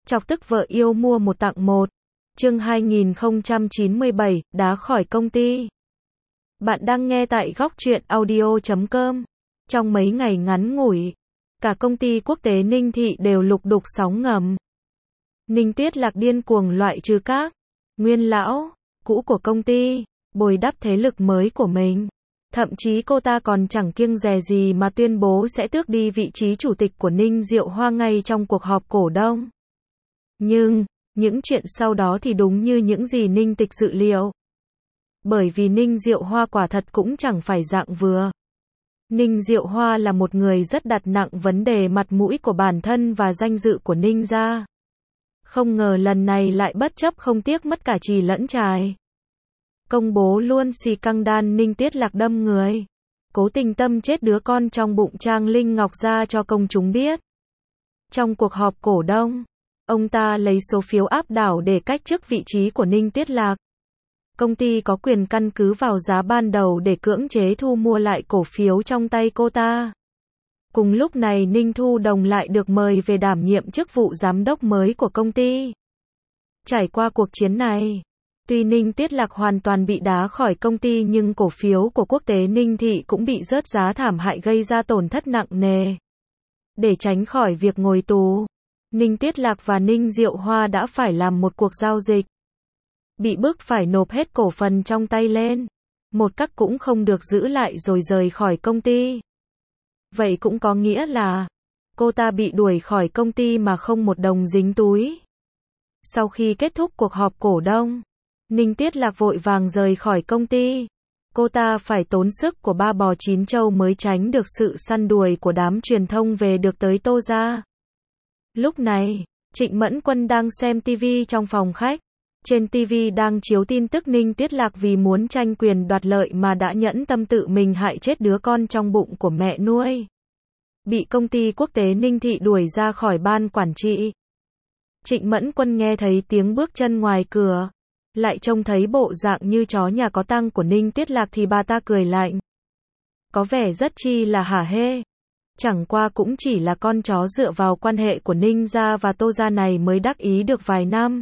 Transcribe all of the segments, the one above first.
Chọc tức vợ yêu mua một tặng một. Chương 2097, đá khỏi công ty. Bạn đang nghe tại góc truyện audio.com. Trong mấy ngày ngắn ngủi, cả công ty quốc tế Ninh Thị đều lục đục sóng ngầm. Ninh Tuyết Lạc điên cuồng loại trừ các nguyên lão cũ của công ty, bồi đắp thế lực mới của mình. Thậm chí cô ta còn chẳng kiêng dè gì mà tuyên bố sẽ tước đi vị trí chủ tịch của Ninh Diệu Hoa ngay trong cuộc họp cổ đông. Nhưng, những chuyện sau đó thì đúng như những gì Ninh Tịch dự liệu. Bởi vì Ninh Diệu Hoa quả thật cũng chẳng phải dạng vừa. Ninh Diệu Hoa là một người rất đặt nặng vấn đề mặt mũi của bản thân và danh dự của Ninh gia. Không ngờ lần này lại bất chấp không tiếc mất cả chì lẫn chài. Công bố luôn xì căng đan Ninh Tuyết Lạc đâm người. Cố tình tâm chết đứa con trong bụng Trang Linh Ngọc ra cho công chúng biết. Trong cuộc họp cổ đông, ông ta lấy số phiếu áp đảo để cách chức vị trí của Ninh Tuyết Lạc. Công ty có quyền căn cứ vào giá ban đầu để cưỡng chế thu mua lại cổ phiếu trong tay cô ta. Cùng lúc này Ninh Thu Đồng lại được mời về đảm nhiệm chức vụ giám đốc mới của công ty. Trải qua cuộc chiến này, tuy Ninh Tuyết Lạc hoàn toàn bị đá khỏi công ty nhưng cổ phiếu của quốc tế Ninh Thị cũng bị rớt giá thảm hại gây ra tổn thất nặng nề. Để tránh khỏi việc ngồi tù, Ninh Tuyết Lạc và Ninh Diệu Hoa đã phải làm một cuộc giao dịch. Bị bức phải nộp hết cổ phần trong tay lên. Một cách cũng không được giữ lại rồi rời khỏi công ty. Vậy cũng có nghĩa là cô ta bị đuổi khỏi công ty mà không một đồng dính túi. Sau khi kết thúc cuộc họp cổ đông, Ninh Tuyết Lạc vội vàng rời khỏi công ty. Cô ta phải tốn sức của ba bò chín trâu mới tránh được sự săn đuổi của đám truyền thông về được tới Tô gia. Lúc này, Trịnh Mẫn Quân đang xem TV trong phòng khách. Trên TV đang chiếu tin tức Ninh Tuyết Lạc vì muốn tranh quyền đoạt lợi mà đã nhẫn tâm tự mình hại chết đứa con trong bụng của mẹ nuôi. Bị công ty quốc tế Ninh Thị đuổi ra khỏi ban quản trị. Trịnh Mẫn Quân nghe thấy tiếng bước chân ngoài cửa. Lại trông thấy bộ dạng như chó nhà có tang của Ninh Tuyết Lạc thì bà ta cười lạnh. Có vẻ rất chi là hả hê. Chẳng qua cũng chỉ là con chó dựa vào quan hệ của Ninh gia và Tô gia này mới đắc ý được vài năm.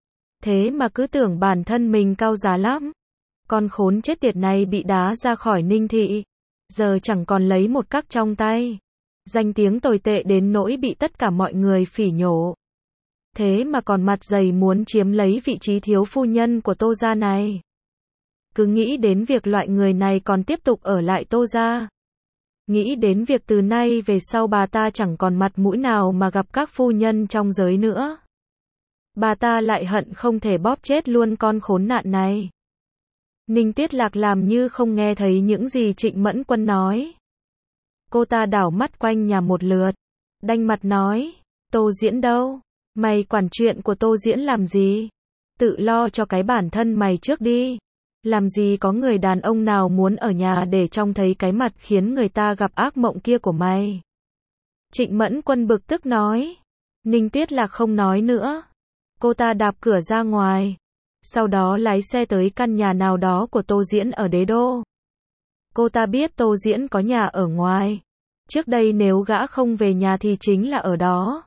Thế mà cứ tưởng bản thân mình cao giá lắm. Con khốn chết tiệt này bị đá ra khỏi Ninh Thị. Giờ chẳng còn lấy một cắc trong tay. Danh tiếng tồi tệ đến nỗi bị tất cả mọi người phỉ nhổ. Thế mà còn mặt dày muốn chiếm lấy vị trí thiếu phu nhân của Tô gia này. Cứ nghĩ đến việc loại người này còn tiếp tục ở lại Tô gia. Nghĩ đến việc từ nay về sau bà ta chẳng còn mặt mũi nào mà gặp các phu nhân trong giới nữa. Bà ta lại hận không thể bóp chết luôn con khốn nạn này. Ninh Tuyết Lạc làm như không nghe thấy những gì Trịnh Mẫn Quân nói. Cô ta đảo mắt quanh nhà một lượt. Đanh mặt nói, Tô Diễn đâu? Mày quản chuyện của Tô Diễn làm gì? Tự lo cho cái bản thân mày trước đi. Làm gì có người đàn ông nào muốn ở nhà để trông thấy cái mặt khiến người ta gặp ác mộng kia của mày. Trịnh Mẫn Quân bực tức nói. Ninh Tuyết Lạc không nói nữa. Cô ta đạp cửa ra ngoài. Sau đó lái xe tới căn nhà nào đó của Tô Diễn ở Đế Đô. Cô ta biết Tô Diễn có nhà ở ngoài. Trước đây nếu gã không về nhà thì chính là ở đó.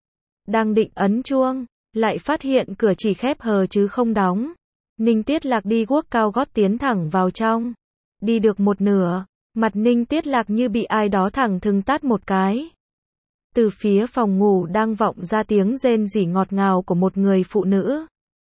Đang định ấn chuông, lại phát hiện cửa chỉ khép hờ chứ không đóng. Ninh Tuyết Lạc đi guốc cao gót tiến thẳng vào trong. Đi được một nửa, mặt Ninh Tuyết Lạc như bị ai đó thẳng thừng tát một cái. Từ phía phòng ngủ đang vọng ra tiếng rên rỉ ngọt ngào của một người phụ nữ.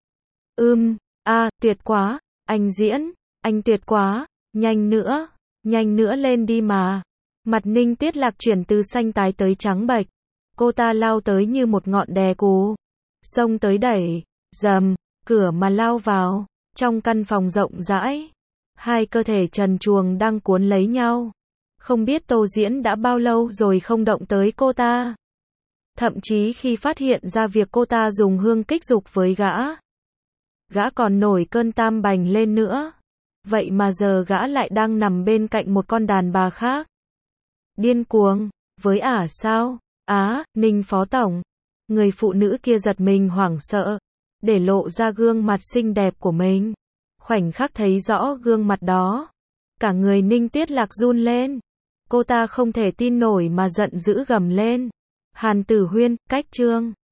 Tuyệt quá, anh Diễn, anh tuyệt quá, nhanh nữa lên đi mà. Mặt Ninh Tuyết Lạc chuyển từ xanh tái tới trắng bệch. Cô ta lao tới như một ngọn đè cù. Xông tới đẩy, dầm, cửa mà lao vào. Trong căn phòng rộng rãi, hai cơ thể trần truồng đang cuốn lấy nhau. Không biết Tô Diễn đã bao lâu rồi không động tới cô ta. Thậm chí khi phát hiện ra việc cô ta dùng hương kích dục với gã còn nổi cơn tam bành lên nữa. Vậy mà giờ gã lại đang nằm bên cạnh một con đàn bà khác. Điên cuồng, với sao? Ninh phó tổng. Người phụ nữ kia giật mình hoảng sợ, để lộ ra gương mặt xinh đẹp của mình. Khoảnh khắc thấy rõ gương mặt đó, cả người Ninh Tuyết Lạc run lên. Cô ta không thể tin nổi mà giận dữ gầm lên. Hàn Tử Huyên, cách chương